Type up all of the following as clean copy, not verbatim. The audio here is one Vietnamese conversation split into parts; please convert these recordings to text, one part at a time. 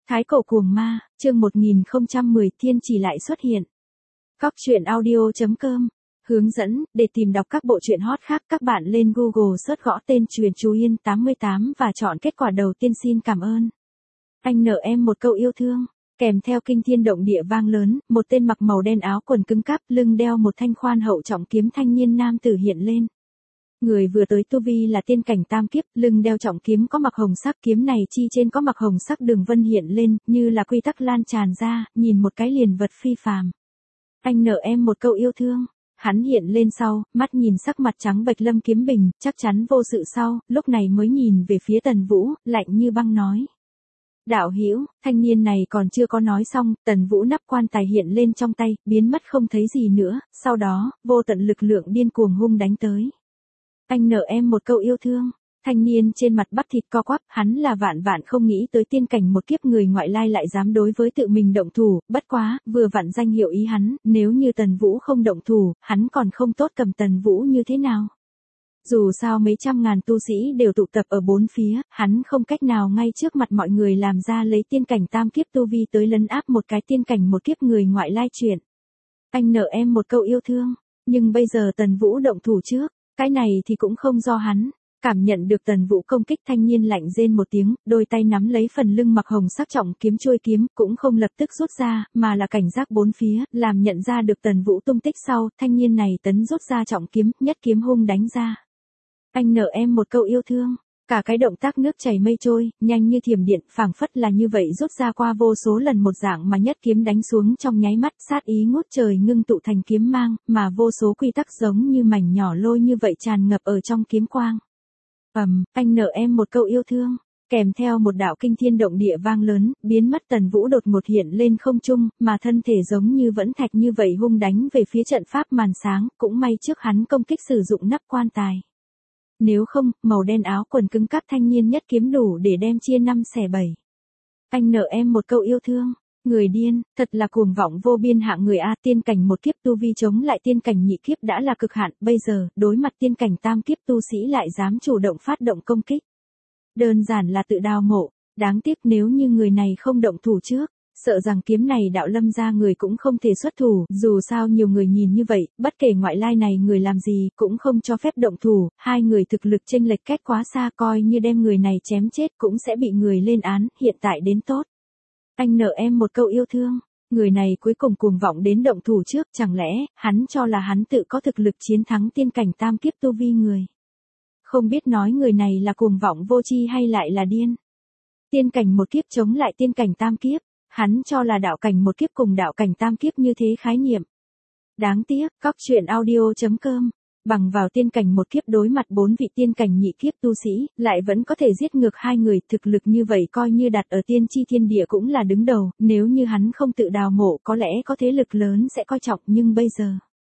Thái cổ cuồng ma, chương 1010 thiên chỉ lại xuất hiện. Cóc truyện audio.com. Hướng dẫn, để tìm đọc các bộ truyện hot khác các bạn lên Google search gõ tên Truyền Chú Yên 88 và chọn kết quả đầu tiên xin cảm ơn. Anh nợ em một câu yêu thương, kèm theo kinh thiên động địa vang lớn, một tên mặc màu đen áo quần cứng cáp lưng đeo một thanh khoan hậu trọng kiếm thanh niên nam tử hiện lên. Người vừa tới tu vi là tiên cảnh tam kiếp, lưng đeo trọng kiếm có mặc hồng sắc, kiếm này chi trên có mặc hồng sắc đường vân hiện lên, như là quy tắc lan tràn ra, nhìn một cái liền vật phi phàm. Anh nợ em một câu yêu thương. Hắn hiện lên sau, mắt nhìn sắc mặt trắng bệch Lâm Kiếm Bình, chắc chắn vô sự sau, lúc này mới nhìn về phía Tần Vũ, lạnh như băng nói. Đạo hữu, thanh niên này còn chưa có nói xong, Tần Vũ nắp quan tài hiện lên trong tay, biến mất không thấy gì nữa, sau đó, vô tận lực lượng điên cuồng hung đánh tới. Anh nợ em một câu yêu thương. Thanh niên trên mặt bắp thịt co quắp, hắn là vạn vạn không nghĩ tới tiên cảnh một kiếp người ngoại lai lại dám đối với tự mình động thủ, bất quá, vừa vặn danh hiệu ý hắn, nếu như Tần Vũ không động thủ, hắn còn không tốt cầm Tần Vũ như thế nào. Dù sao mấy trăm ngàn tu sĩ đều tụ tập ở bốn phía, hắn không cách nào ngay trước mặt mọi người làm ra lấy tiên cảnh tam kiếp tu vi tới lấn áp một cái tiên cảnh một kiếp người ngoại lai chuyện. Anh nợ em một câu yêu thương, nhưng bây giờ Tần Vũ động thủ trước, cái này thì cũng không do hắn. Cảm nhận được Tần Vũ công kích thanh niên lạnh rên một tiếng, đôi tay nắm lấy phần lưng mặc hồng sắc trọng kiếm chuôi kiếm, cũng không lập tức rút ra, mà là cảnh giác bốn phía, làm nhận ra được Tần Vũ tung tích sau, thanh niên này tấn rút ra trọng kiếm, nhất kiếm hung đánh ra. Anh nợ em một câu yêu thương. Cả cái động tác nước chảy mây trôi, nhanh như thiểm điện, phảng phất là như vậy rút ra qua vô số lần một dạng mà nhất kiếm đánh xuống trong nháy mắt, sát ý ngút trời ngưng tụ thành kiếm mang, mà vô số quy tắc giống như mảnh nhỏ lôi như vậy tràn ngập ở trong kiếm quang. Anh nợ em một câu yêu thương, kèm theo một đạo kinh thiên động địa vang lớn, biến mất Tần Vũ đột ngột hiện lên không trung, mà thân thể giống như vẫn thạch như vậy hung đánh về phía trận pháp màn sáng, cũng may trước hắn công kích sử dụng nắp quan tài. Nếu không, màu đen áo quần cứng cáp thanh niên nhất kiếm đủ để đem chia 5 xẻ 7. Anh nợ em một câu yêu thương. Người điên, thật là cuồng vọng vô biên hạng người A, tiên cảnh một kiếp tu vi chống lại tiên cảnh nhị kiếp đã là cực hạn, bây giờ, đối mặt tiên cảnh tam kiếp tu sĩ lại dám chủ động phát động công kích. Đơn giản là tự đào mộ, đáng tiếc nếu như người này không động thủ trước, sợ rằng kiếm này đạo Lâm ra người cũng không thể xuất thủ, dù sao nhiều người nhìn như vậy, bất kể ngoại lai này người làm gì cũng không cho phép động thủ, hai người thực lực chênh lệch cách quá xa, coi như đem người này chém chết cũng sẽ bị người lên án, hiện tại đến tốt. Anh nợ em một câu yêu thương. Người này cuối cùng cuồng vọng đến động thủ trước, chẳng lẽ, hắn cho là hắn tự có thực lực chiến thắng tiên cảnh tam kiếp tu vi người. Không biết nói người này là cuồng vọng vô tri hay lại là điên. Tiên cảnh một kiếp chống lại tiên cảnh tam kiếp, hắn cho là đạo cảnh một kiếp cùng đạo cảnh tam kiếp như thế khái niệm. Đáng tiếc, cóc truyện audio.com. Bằng vào tiên cảnh một kiếp đối mặt 4 vị tiên cảnh nhị kiếp tu sĩ, lại vẫn có thể giết ngược hai người, thực lực như vậy coi như đặt ở tiên chi thiên địa cũng là đứng đầu, nếu như hắn không tự đào mộ có lẽ có thế lực lớn sẽ coi trọng, nhưng bây giờ,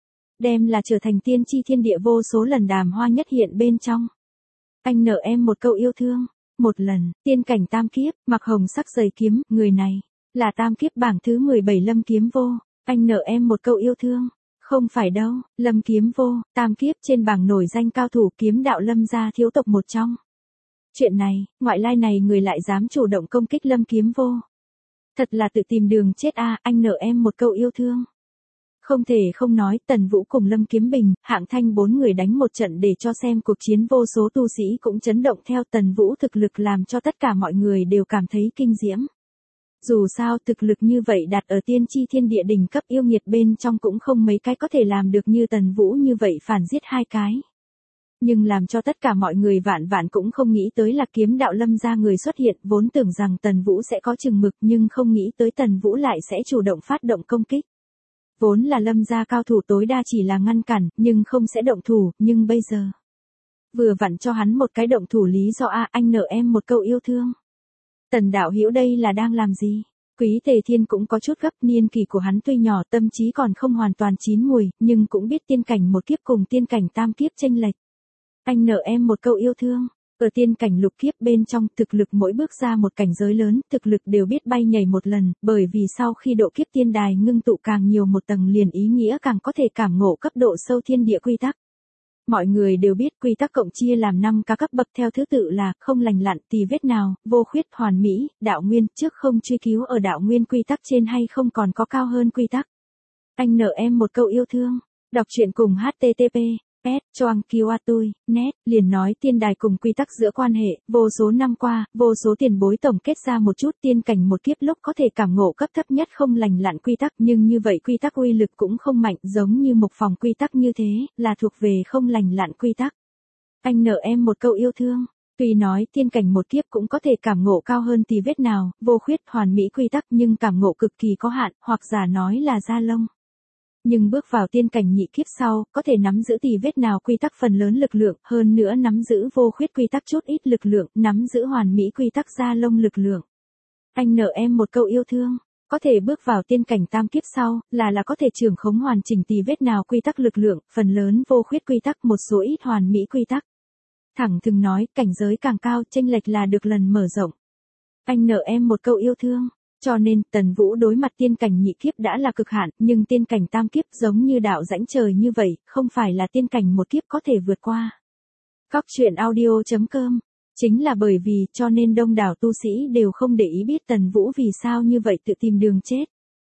đem là trở thành tiên chi thiên địa vô số lần đàm hoa nhất hiện bên trong. Anh nợ em một câu yêu thương. Một lần, tiên cảnh tam kiếp, mặc hồng sắc giày kiếm, người này, là tam kiếp bảng thứ 17 Lâm Kiếm Vô. Anh nợ em một câu yêu thương. Không phải đâu, Lâm Kiếm Vô, tam kiếp trên bảng nổi danh cao thủ kiếm đạo Lâm gia thiếu tộc một trong. Chuyện này, ngoại lai này người lại dám chủ động công kích Lâm Kiếm Vô. Thật là tự tìm đường chết a, anh nợ em một câu yêu thương. Không thể không nói, Tần Vũ cùng Lâm Kiếm Bình, hạng thanh 4 người đánh một trận để cho xem cuộc chiến, vô số tu sĩ cũng chấn động theo. Tần Vũ thực lực làm cho tất cả mọi người đều cảm thấy kinh diễm. Dù sao thực lực như vậy đặt ở tiên chi thiên địa đỉnh cấp yêu nghiệt bên trong cũng không mấy cái có thể làm được như Tần Vũ như vậy phản giết hai cái. Nhưng làm cho tất cả mọi người vạn vạn cũng không nghĩ tới là kiếm đạo Lâm ra người xuất hiện, vốn tưởng rằng Tần Vũ sẽ có chừng mực nhưng không nghĩ tới Tần Vũ lại sẽ chủ động phát động công kích. Vốn là Lâm gia cao thủ tối đa chỉ là ngăn cản, nhưng không sẽ động thủ, nhưng bây giờ. Vừa vặn cho hắn một cái động thủ lý do a, anh nợ em một câu yêu thương. Tần đạo hữu đây là đang làm gì? Quý Tề Thiên cũng có chút gấp, niên kỳ của hắn tuy nhỏ, tâm trí còn không hoàn toàn chín mùi, nhưng cũng biết tiên cảnh một kiếp cùng tiên cảnh tam kiếp chênh lệch. Anh nợ em một câu yêu thương. Ở tiên cảnh lục kiếp bên trong, thực lực mỗi bước ra một cảnh giới lớn, thực lực đều biết bay nhảy một lần, bởi vì sau khi độ kiếp tiên đài ngưng tụ càng nhiều một tầng liền ý nghĩa càng có thể cảm ngộ cấp độ sâu thiên địa quy tắc. Mọi người đều biết quy tắc cộng chia làm 5 các cấp bậc theo thứ tự là không lành lặn, tì vết nào, vô khuyết, hoàn mỹ, đạo nguyên, trước không truy cứu ở đạo nguyên quy tắc trên hay không còn có cao hơn quy tắc. Anh nợ em một câu yêu thương. Đọc truyện cùng http choang kiwa tui net liền nói tiên đài cùng quy tắc giữa quan hệ, vô số năm qua, vô số tiền bối tổng kết ra một chút tiên cảnh một kiếp lúc có thể cảm ngộ cấp thấp nhất không lành lặn quy tắc, nhưng như vậy quy tắc uy lực cũng không mạnh, giống như một phòng quy tắc như thế, là thuộc về không lành lặn quy tắc. Anh nợ em một câu yêu thương. Tuy nói tiên cảnh một kiếp cũng có thể cảm ngộ cao hơn tì vết nào, vô khuyết, hoàn mỹ quy tắc, nhưng cảm ngộ cực kỳ có hạn, hoặc giả nói là da lông. Nhưng bước vào tiên cảnh nhị kiếp sau, có thể nắm giữ tì vết nào quy tắc phần lớn lực lượng, hơn nữa nắm giữ vô khuyết quy tắc chút ít lực lượng, nắm giữ hoàn mỹ quy tắc da lông lực lượng. Anh nợ em một câu yêu thương. Có thể bước vào tiên cảnh tam kiếp sau, là có thể trưởng khống hoàn chỉnh tì vết nào quy tắc lực lượng, phần lớn vô khuyết quy tắc, một số ít hoàn mỹ quy tắc. Thẳng thừng nói, cảnh giới càng cao, chênh lệch là được lần mở rộng. Anh nợ em một câu yêu thương. Cho nên, Tần Vũ đối mặt tiên cảnh nhị kiếp đã là cực hạn, nhưng tiên cảnh tam kiếp giống như đạo rãnh trời như vậy, không phải là tiên cảnh một kiếp có thể vượt qua. Các truyện audio.com. Chính là bởi vì, cho nên đông đảo tu sĩ đều không để ý biết Tần Vũ vì sao như vậy tự tìm đường chết.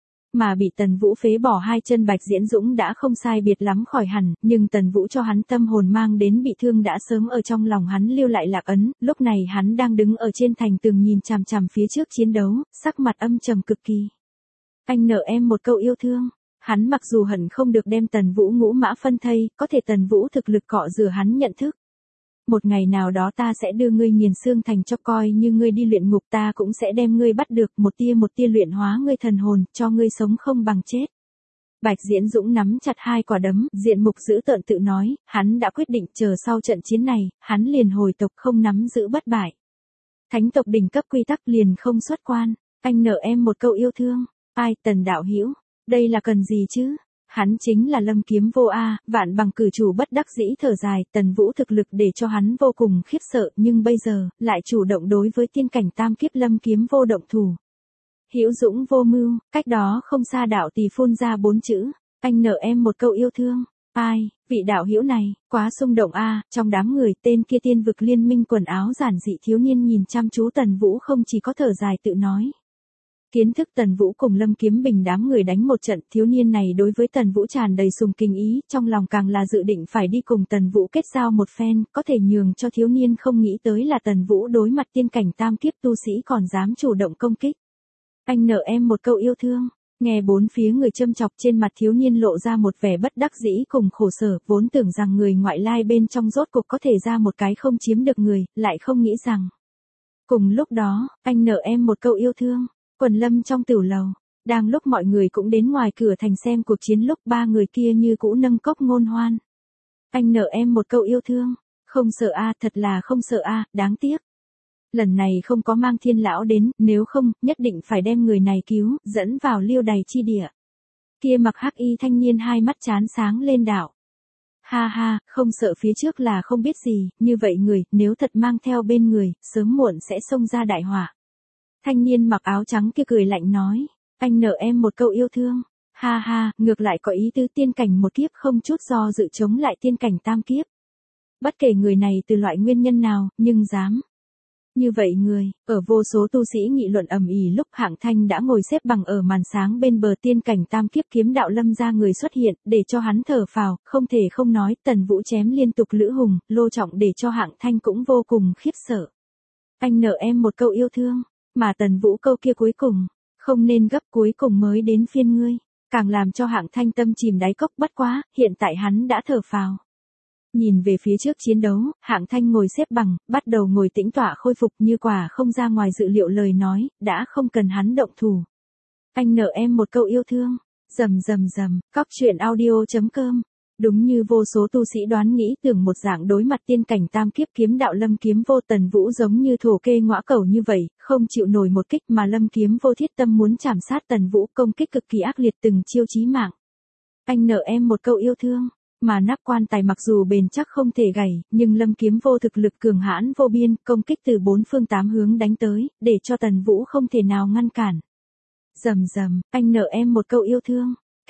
Mà bị Tần Vũ phế bỏ hai chân Bạch Diễn Dũng đã không sai biệt lắm khỏi hẳn, nhưng Tần Vũ cho hắn tâm hồn mang đến bị thương đã sớm ở trong lòng hắn lưu lại lạc ấn, lúc này hắn đang đứng ở trên thành tường nhìn chằm chằm phía trước chiến đấu, sắc mặt âm trầm cực kỳ. Anh nợ em một câu yêu thương. Hắn mặc dù hận không được đem Tần Vũ ngũ mã phân thây, có thể Tần Vũ thực lực cọ rửa hắn nhận thức. Một ngày nào đó ta sẽ đưa ngươi nghiền xương thành cho coi như ngươi đi luyện ngục, ta cũng sẽ đem ngươi bắt được một tia luyện hóa ngươi thần hồn, cho ngươi sống không bằng chết. Bạch Diễn Dũng nắm chặt hai quả đấm, diện mục dữ tợn tự nói, hắn đã quyết định chờ sau trận chiến này, hắn liền hồi tộc không nắm giữ bất bại. Thánh tộc đỉnh cấp quy tắc liền không xuất quan, anh nợ em một câu yêu thương. Ai, Tần đạo hữu, đây là cần gì chứ? Hắn chính là Lâm Kiếm Vô a, Vạn Bằng cử chủ bất đắc dĩ thở dài, Tần Vũ thực lực để cho hắn vô cùng khiếp sợ, nhưng bây giờ, lại chủ động đối với tiên cảnh tam kiếp Lâm Kiếm Vô động thủ. Hữu Dũng vô mưu, cách đó không xa đạo tỳ phun ra 4 chữ, anh nợ em một câu yêu thương. Ai, vị đạo hữu này, quá xung động a, trong đám người tên kia tiên vực liên minh quần áo giản dị thiếu niên nhìn chăm chú Tần Vũ không chỉ có thở dài tự nói. Kiến thức Tần Vũ cùng Lâm Kiếm Bình đám người đánh một trận, thiếu niên này đối với Tần Vũ tràn đầy sùng kính ý, trong lòng càng là dự định phải đi cùng Tần Vũ kết giao một phen, có thể nhường cho thiếu niên không nghĩ tới là Tần Vũ đối mặt tiên cảnh tam kiếp tu sĩ còn dám chủ động công kích. Anh nợ em một câu yêu thương. Nghe bốn phía người châm chọc, trên mặt thiếu niên lộ ra một vẻ bất đắc dĩ cùng khổ sở, vốn tưởng rằng người ngoại lai bên trong rốt cuộc có thể ra một cái không chiếm được người, lại không nghĩ rằng. Cùng lúc đó, anh nợ em một câu yêu thương. Quần Lâm trong tửu lầu, đang lúc mọi người cũng đến ngoài cửa thành xem cuộc chiến lúc ba người kia như cũ nâng cốc ngôn hoan. Anh nợ em một câu yêu thương. Không sợ a, thật là không sợ a, đáng tiếc. Lần này không có mang Thiên lão đến, nếu không, nhất định phải đem người này cứu, dẫn vào Liêu Đày chi địa. Kia mặc hắc y thanh niên hai mắt chán sáng lên đạo. Ha ha, không sợ phía trước là không biết gì, như vậy người, nếu thật mang theo bên người, sớm muộn sẽ xông ra đại họa. Thanh niên mặc áo trắng kia cười lạnh nói, anh nợ em một câu yêu thương. Ha ha, ngược lại có ý tứ tiên cảnh một kiếp không chút do dự chống lại tiên cảnh tam kiếp. Bất kể người này từ loại nguyên nhân nào, nhưng dám. Như vậy người, ở vô số tu sĩ nghị luận ầm ĩ lúc Hạng Thanh đã ngồi xếp bằng ở màn sáng bên bờ tiên cảnh tam kiếp kiếm đạo lâm ra người xuất hiện, để cho hắn thở phào, không thể không nói, Tần Vũ chém liên tục lữ hùng, lô trọng để cho Hạng Thanh cũng vô cùng khiếp sợ. Anh nợ em một câu yêu thương, mà Tần Vũ câu kia cuối cùng, không nên gấp cuối cùng mới đến phiên ngươi, càng làm cho Hạng Thanh tâm chìm đáy cốc bất quá, hiện tại hắn đã thở phào. Nhìn về phía trước chiến đấu, Hạng Thanh ngồi xếp bằng, bắt đầu ngồi tĩnh tọa khôi phục như quả không ra ngoài dự liệu lời nói, đã không cần hắn động thủ. Anh nợ em một câu yêu thương. Rầm rầm rầm, các truyện audio.com. Đúng như vô số tu sĩ đoán nghĩ tưởng một dạng đối mặt tiên cảnh tam kiếp kiếm đạo Lâm Kiếm Vô, Tần Vũ giống như thổ kê ngõa cẩu như vậy, không chịu nổi một kích mà Lâm Kiếm Vô thiết tâm muốn chảm sát Tần Vũ, công kích cực kỳ ác liệt từng chiêu chí mạng. Anh nợ em một câu yêu thương. Mà nắp quan tài mặc dù bền chắc không thể gãy, nhưng Lâm Kiếm Vô thực lực cường hãn vô biên, công kích từ 4 phương 8 hướng đánh tới, để cho Tần Vũ không thể nào ngăn cản. Rầm rầm, anh nợ em một câu yêu thương.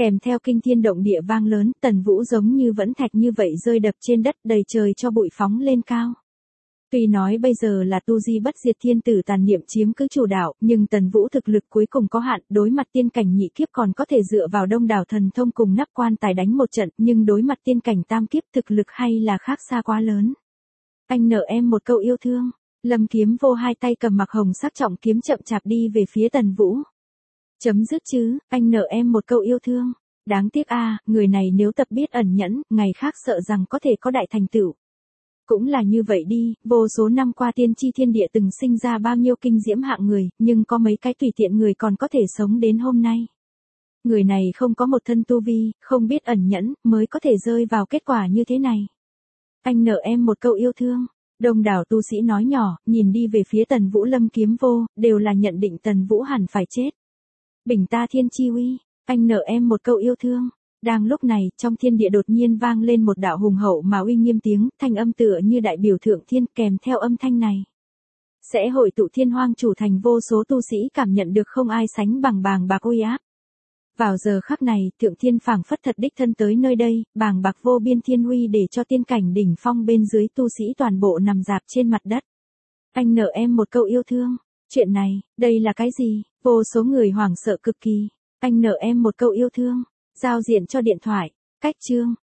Kèm theo kinh thiên động địa vang lớn, Tần Vũ giống như vẫn thạch như vậy rơi đập trên đất, đầy trời cho bụi phóng lên cao. Tuy nói bây giờ là tu di bất diệt thiên tử tàn niệm chiếm cứ chủ đạo, nhưng Tần Vũ thực lực cuối cùng có hạn, đối mặt tiên cảnh nhị kiếp còn có thể dựa vào đông đảo thần thông cùng nắp quan tài đánh một trận, nhưng đối mặt tiên cảnh tam kiếp thực lực hay là khác xa quá lớn. Anh nợ em một câu yêu thương. Lâm Kiếm Vô hai tay cầm mặc hồng sắc trọng kiếm chậm chạp đi về phía Tần Vũ. Chấm dứt chứ, anh nợ em một câu yêu thương. Đáng tiếc người này nếu tập biết ẩn nhẫn, ngày khác sợ rằng có thể có đại thành tựu. Cũng là như vậy đi, vô số năm qua tiên tri thiên địa từng sinh ra bao nhiêu kinh diễm hạng người, nhưng có mấy cái tùy tiện người còn có thể sống đến hôm nay. Người này không có một thân tu vi, không biết ẩn nhẫn, mới có thể rơi vào kết quả như thế này. Anh nợ em một câu yêu thương. Đông đảo tu sĩ nói nhỏ, nhìn đi về phía Tần Vũ. Lâm Kiếm Vô, đều là nhận định Tần Vũ hẳn phải chết. Bình ta thiên chi uy, anh nợ em một câu yêu thương. Đang lúc này, trong thiên địa đột nhiên vang lên một đạo hùng hậu mà uy nghiêm tiếng, thanh âm tựa như đại biểu thượng thiên, kèm theo âm thanh này. Sẽ hội tụ thiên hoang chủ thành, vô số tu sĩ cảm nhận được không ai sánh bằng bàng bạc uy áp. Vào giờ khắc này, thượng thiên phảng phất thật đích thân tới nơi đây, bàng bạc vô biên thiên uy để cho tiên cảnh đỉnh phong bên dưới tu sĩ toàn bộ nằm rạp trên mặt đất. Anh nợ em một câu yêu thương. Chuyện này, đây là cái gì? Vô số người hoảng sợ cực kỳ. Anh nợ em một câu yêu thương. Giao diện cho điện thoại. Cách chương.